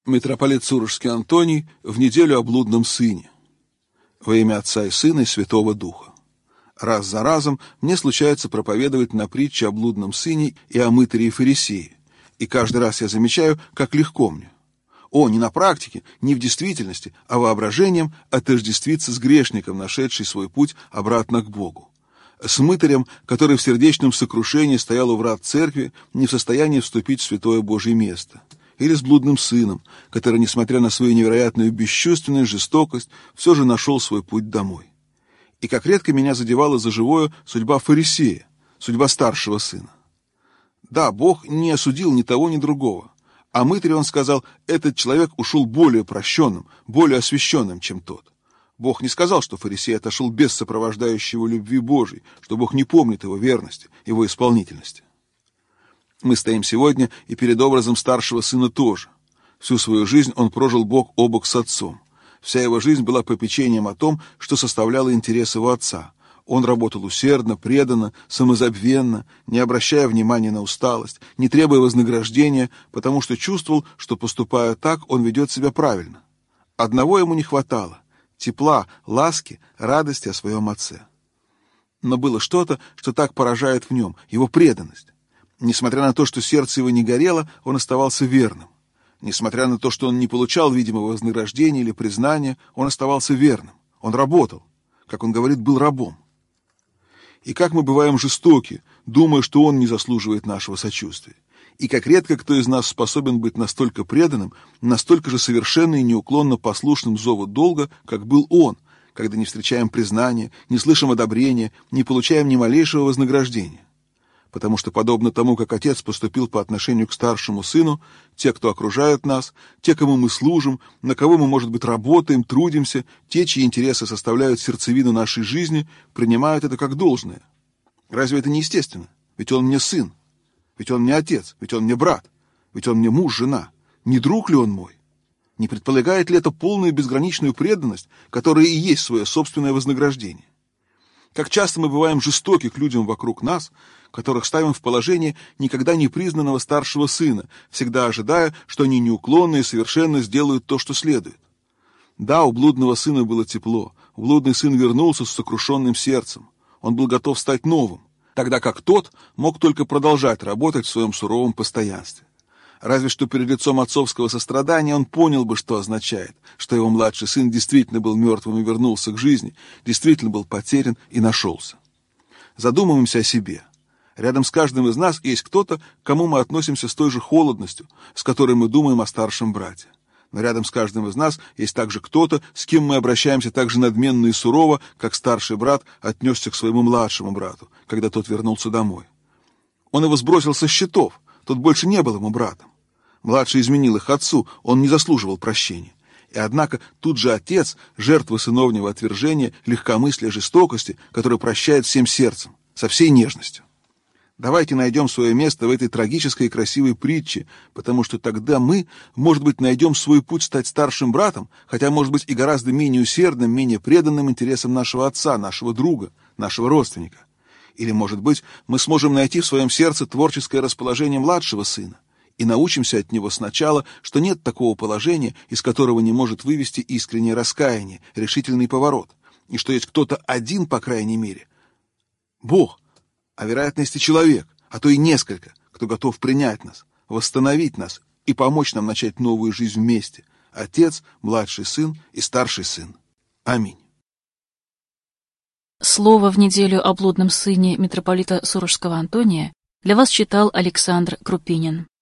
Митрополит Сурожский Антоний в неделю о блудном сыне. Во имя Отца и Сына и Святого Духа. Раз за разом мне случается проповедовать на притче о блудном сыне и о мытаре и фарисее, и каждый раз я замечаю, как легко мне. Не на практике, не в действительности, а воображением отождествиться с грешником, нашедший свой путь обратно к Богу. С мытарем, который в сердечном сокрушении стоял у врат церкви, не в состоянии вступить в святое Божье место. Или с блудным сыном, который, несмотря на свою невероятную бесчувственность, жестокость, все же нашел свой путь домой. И как редко меня задевала за живое судьба фарисея, судьба старшего сына. Да, Бог не осудил ни того, ни другого. О мытаре он сказал, этот человек ушел более прощенным, более освященным, чем тот. Бог не сказал, что фарисей отошел без сопровождающей его любви Божьей, что Бог не помнит его верности, его исполнительности. Мы стоим сегодня и перед образом старшего сына тоже. Всю свою жизнь он прожил бок о бок с отцом. Вся его жизнь была попечением о том, что составляло интерес его отца. Он работал усердно, преданно, самозабвенно, не обращая внимания на усталость, не требуя вознаграждения, потому что чувствовал, что, поступая так, он ведет себя правильно. Одного ему не хватало — тепла, ласки, радости о своем отце. Но было что-то, что так поражает в нем — его преданность. Несмотря на то, что сердце его не горело, он оставался верным. Несмотря на то, что он не получал видимого вознаграждения или признания, он оставался верным. Он работал. Как он говорит, был рабом. И как мы бываем жестоки, думая, что он не заслуживает нашего сочувствия. И как редко кто из нас способен быть настолько преданным, настолько же совершенно и неуклонно послушным зову долга, как был он, когда не встречаем признания, не слышим одобрения, не получаем ни малейшего вознаграждения. Потому что, подобно тому, как отец поступил по отношению к старшему сыну, те, кто окружают нас, те, кому мы служим, на кого мы, может быть, работаем, трудимся, те, чьи интересы составляют сердцевину нашей жизни, принимают это как должное. Разве это не естественно? Ведь он мне сын, ведь он мне отец, ведь он мне брат, ведь он мне муж, жена. Не друг ли он мой? Не предполагает ли это полную безграничную преданность, которая и есть свое собственное вознаграждение? Как часто мы бываем жестоки к людям вокруг нас, которых ставим в положение никогда не признанного старшего сына, всегда ожидая, что они неуклонно и совершенно сделают то, что следует. Да, у блудного сына было тепло, блудный сын вернулся с сокрушенным сердцем, он был готов стать новым, тогда как тот мог только продолжать работать в своем суровом постоянстве. Разве что перед лицом отцовского сострадания он понял бы, что означает, что его младший сын действительно был мертвым и вернулся к жизни, действительно был потерян и нашелся. Задумываемся о себе. Рядом с каждым из нас есть кто-то, к кому мы относимся с той же холодностью, с которой мы думаем о старшем брате. Но рядом с каждым из нас есть также кто-то, с кем мы обращаемся так же надменно и сурово, как старший брат отнесся к своему младшему брату, когда тот вернулся домой. Он его сбросил со счетов, тот больше не был ему братом. Младший изменил их отцу, он не заслуживал прощения. И однако тут же отец, жертва сыновнего отвержения, легкомыслия, жестокости, который прощает всем сердцем, со всей нежностью. Давайте найдем свое место в этой трагической и красивой притче, потому что тогда мы, может быть, найдем свой путь стать старшим братом, хотя, может быть, и гораздо менее усердным, менее преданным интересам нашего отца, нашего друга, нашего родственника. Или, может быть, мы сможем найти в своем сердце творческое расположение младшего сына и научимся от него сначала, что нет такого положения, из которого не может вывести искреннее раскаяние, решительный поворот, и что есть кто-то один, по крайней мере, Бог, а вероятности человек, а то и несколько, кто готов принять нас, восстановить нас и помочь нам начать новую жизнь вместе. Отец, младший сын и старший сын. Аминь. Слово в неделю о блудном сыне митрополита Сурожского Антония для вас читал Александр Крупинин.